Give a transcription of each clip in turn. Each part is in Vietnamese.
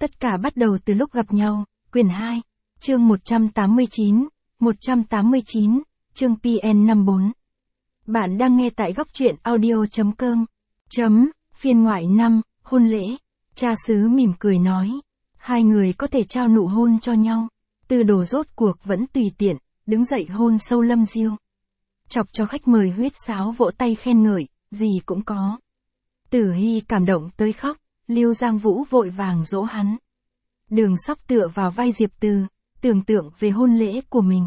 Tất cả bắt đầu từ lúc gặp nhau, quyển 2, chương 189, chương PN54. Bạn đang nghe tại góc truyện audio.com. Phiên ngoại 5, hôn lễ. Cha xứ mỉm cười nói. Hai người có thể trao nụ hôn cho nhau. Tư Đồ rốt cuộc vẫn tùy tiện, đứng dậy hôn sâu Lâm Diêu. Chọc cho khách mời huyết sáo vỗ tay khen ngợi, gì cũng có. Tử Hy cảm động tới khóc, Liêu Giang Vũ vội vàng dỗ hắn. Đường Sóc tựa vào vai Diệp Từ, tưởng tượng về hôn lễ của mình.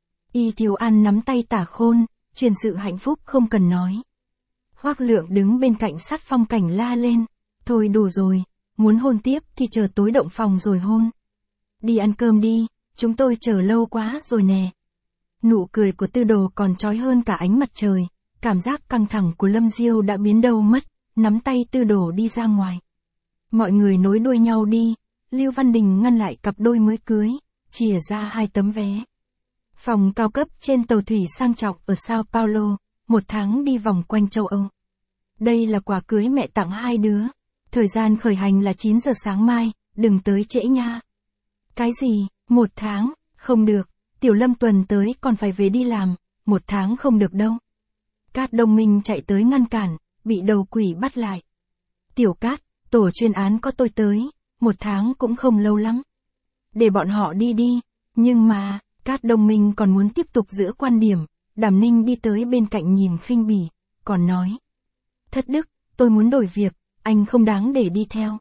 Y Thiếu An nắm tay Tả Khôn, truyền sự hạnh phúc không cần nói. Hoắc Lượng đứng bên cạnh sát phong cảnh la lên, thôi đủ rồi, muốn hôn tiếp thì chờ tối động phòng rồi hôn. Đi ăn cơm đi, chúng tôi chờ lâu quá rồi nè. Nụ cười của Tư Đồ còn chói hơn cả ánh mặt trời, cảm giác căng thẳng của Lâm Diêu đã biến đâu mất, nắm tay Tư Đồ đi ra ngoài. Mọi người nối đuôi nhau đi, Lưu Văn Đình ngăn lại cặp đôi mới cưới, chìa ra 2 tấm vé. Phòng cao cấp trên tàu thủy sang trọng ở Sao Paulo, 1 tháng đi vòng quanh châu Âu. Đây là quà cưới mẹ tặng 2 đứa. Thời gian khởi hành là 9 giờ sáng mai, đừng tới trễ nha. Cái gì, 1 tháng, không được, Tiểu Lâm tuần tới còn phải về đi làm, 1 tháng không được đâu. Cát Đông Minh chạy tới ngăn cản, bị đầu quỷ bắt lại. Tiểu Cát, tổ chuyên án có tôi tới, 1 tháng cũng không lâu lắm. Để bọn họ đi đi, nhưng mà, Cát Đông Minh còn muốn tiếp tục giữ quan điểm, Đàm Ninh đi tới bên cạnh nhìn khinh bỉ, còn nói. Thất đức, tôi muốn đổi việc, anh không đáng để đi theo.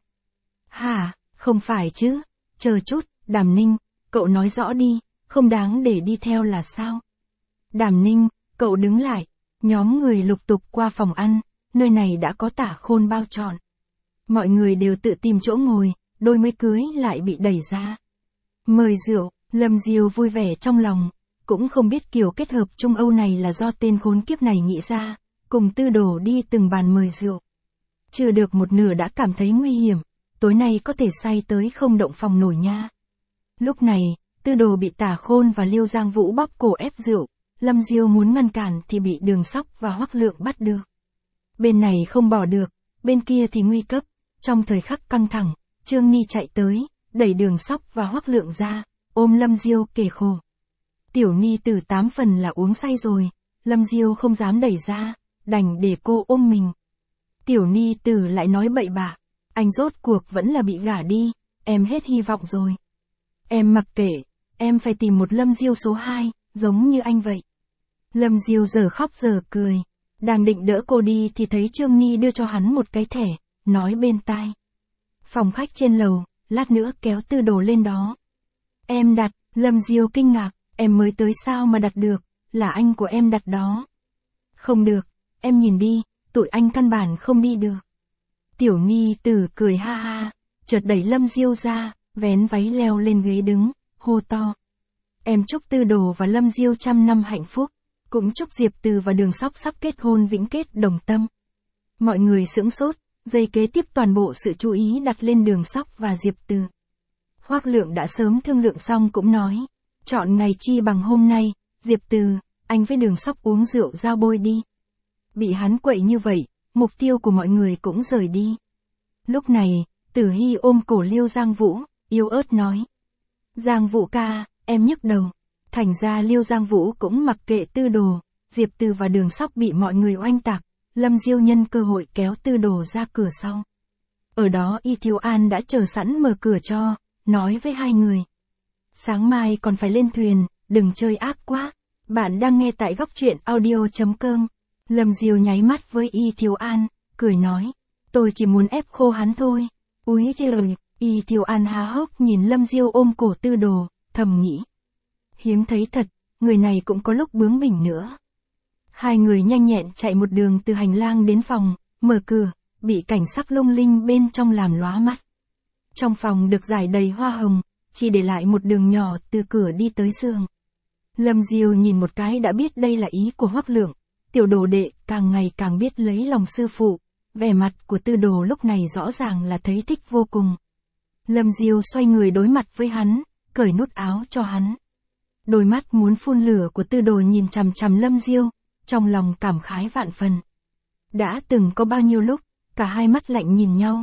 Hả, không phải chứ, chờ chút, Đàm Ninh, cậu nói rõ đi, không đáng để đi theo là sao? Đàm Ninh, cậu đứng lại, nhóm người lục tục qua phòng ăn, nơi này đã có Tả Khôn bao trọn. Mọi người đều tự tìm chỗ ngồi, đôi mới cưới lại bị đẩy ra. Mời rượu, Lâm Diêu vui vẻ trong lòng, cũng không biết kiểu kết hợp Trung Âu này là do tên khốn kiếp này nghĩ ra, cùng Tư Đồ đi từng bàn mời rượu. Chưa được một nửa đã cảm thấy nguy hiểm, tối nay có thể say tới không động phòng nổi nha. Lúc này, Tư Đồ bị Tả Khôn và Liêu Giang Vũ bóp cổ ép rượu, Lâm Diêu muốn ngăn cản thì bị Đường Sóc và Hoắc Lượng bắt được. Bên này không bỏ được, bên kia thì nguy cấp, trong thời khắc căng thẳng, Trương Ni chạy tới, đẩy Đường Sóc và Hoắc Lượng ra, ôm Lâm Diêu kể khổ. Tiểu Ni Tử 8 phần là uống say rồi, Lâm Diêu không dám đẩy ra, đành để cô ôm mình. Tiểu Ni Tử lại nói bậy bạ, anh rốt cuộc vẫn là bị gả đi, em hết hy vọng rồi. Em mặc kệ, em phải tìm một Lâm Diêu số 2, giống như anh vậy. Lâm Diêu giờ khóc giờ cười, đang định đỡ cô đi thì thấy Trương Ni đưa cho hắn một cái thẻ, nói bên tai. Phòng khách trên lầu, lát nữa kéo Tư Đồ lên đó. Em đặt, Lâm Diêu kinh ngạc, em mới tới sao mà đặt được, là anh của em đặt đó. Không được, em nhìn đi, tụi anh căn bản không đi được. Tiểu Ni Tử cười ha ha, chợt đẩy Lâm Diêu ra, vén váy leo lên ghế đứng, hô to. Em chúc Tư Đồ và Lâm Diêu 100 năm hạnh phúc, cũng chúc Diệp Từ và Đường Sóc sắp kết hôn vĩnh kết đồng tâm. Mọi người sững sốt, giây kế tiếp toàn bộ sự chú ý đặt lên Đường Sóc và Diệp Từ. Hoắc Lượng đã sớm thương lượng xong cũng nói, chọn ngày chi bằng hôm nay, Diệp Từ, anh với Đường Sóc uống rượu giao bôi đi. Bị hắn quậy như vậy, mục tiêu của mọi người cũng rời đi. Lúc này, Tử Hy ôm cổ Liêu Giang Vũ, yếu ớt nói. Giang Vũ ca, em nhức đầu. Thành ra Liêu Giang Vũ cũng mặc kệ Tư Đồ, Diệp Từ và Đường Sóc bị mọi người oanh tạc, Lâm Diêu nhân cơ hội kéo Tư Đồ ra cửa sau. Ở đó Y Thiếu An đã chờ sẵn mở cửa cho, nói với hai người. Sáng mai còn phải lên thuyền, đừng chơi ác quá. Bạn đang nghe tại góc truyện audio.com. Lâm Diêu nháy mắt với Y Thiếu An, cười nói. Tôi chỉ muốn ép khô hắn thôi. Úi trời, Y Thiếu An há hốc nhìn Lâm Diêu ôm cổ Tư Đồ, thầm nghĩ. Hiếm thấy thật, người này cũng có lúc bướng bỉnh nữa. Hai người nhanh nhẹn chạy một đường từ hành lang đến phòng, mở cửa, bị cảnh sắc lung linh bên trong làm lóa mắt. Trong phòng được rải đầy hoa hồng, chỉ để lại một đường nhỏ từ cửa đi tới giường. Lâm Diêu nhìn một cái đã biết đây là ý của Hoắc Lượng, tiểu đồ đệ càng ngày càng biết lấy lòng sư phụ, vẻ mặt của Tư Đồ lúc này rõ ràng là thấy thích vô cùng. Lâm Diêu xoay người đối mặt với hắn, cởi nút áo cho hắn. Đôi mắt muốn phun lửa của Tư Đồ nhìn chằm chằm Lâm Diêu, trong lòng cảm khái vạn phần. Đã từng có bao nhiêu lúc, cả hai mắt lạnh nhìn nhau,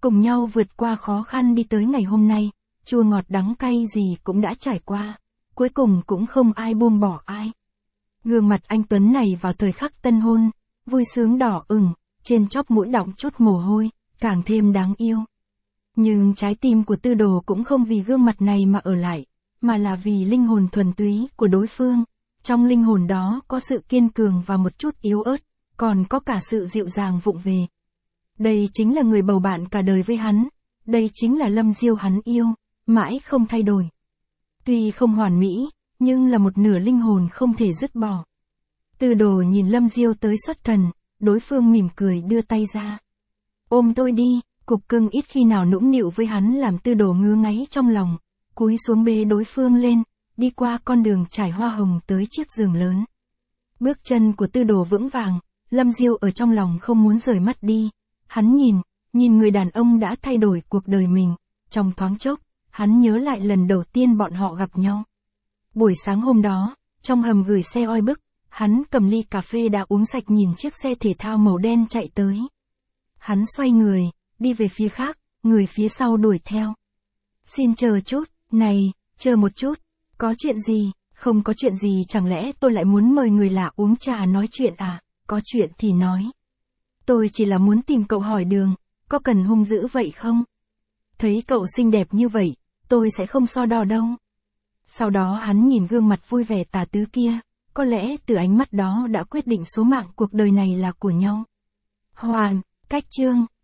cùng nhau vượt qua khó khăn đi tới ngày hôm nay, chua ngọt đắng cay gì cũng đã trải qua, cuối cùng cũng không ai buông bỏ ai. Gương mặt anh Tuấn này vào thời khắc tân hôn, vui sướng đỏ ửng, trên chóp mũi đọng chút mồ hôi, càng thêm đáng yêu. Nhưng trái tim của Tư Đồ cũng không vì gương mặt này mà ở lại, mà là vì linh hồn thuần túy của đối phương. Trong linh hồn đó có sự kiên cường và một chút yếu ớt, còn có cả sự dịu dàng vụng về. Đây chính là người bầu bạn cả đời với hắn, đây chính là Lâm Diêu hắn yêu, mãi không thay đổi. Tuy không hoàn mỹ, nhưng là một nửa linh hồn không thể dứt bỏ. Tư Đồ nhìn Lâm Diêu tới xuất thần, đối phương mỉm cười đưa tay ra. Ôm tôi đi, cục cưng ít khi nào nũng nịu với hắn làm Tư Đồ ngứa ngáy trong lòng, cúi xuống bế đối phương lên, đi qua con đường trải hoa hồng tới chiếc giường lớn. Bước chân của Tư Đồ vững vàng, Lâm Diêu ở trong lòng không muốn rời mắt đi. Hắn nhìn người đàn ông đã thay đổi cuộc đời mình, trong thoáng chốc, hắn nhớ lại lần đầu tiên bọn họ gặp nhau. Buổi sáng hôm đó, trong hầm gửi xe oi bức, hắn cầm ly cà phê đã uống sạch nhìn chiếc xe thể thao màu đen chạy tới. Hắn xoay người, đi về phía khác, người phía sau đuổi theo. Xin chờ chút, này, chờ một chút, có chuyện gì, không có chuyện gì chẳng lẽ tôi lại muốn mời người lạ uống trà nói chuyện à, có chuyện thì nói. Tôi chỉ là muốn tìm cậu hỏi đường, có cần hung dữ vậy không? Thấy cậu xinh đẹp như vậy, tôi sẽ không so đo đâu. Sau đó hắn nhìn gương mặt vui vẻ tà tứ kia, có lẽ từ ánh mắt đó đã quyết định số mạng cuộc đời này là của nhau. Hoàn, cách chương.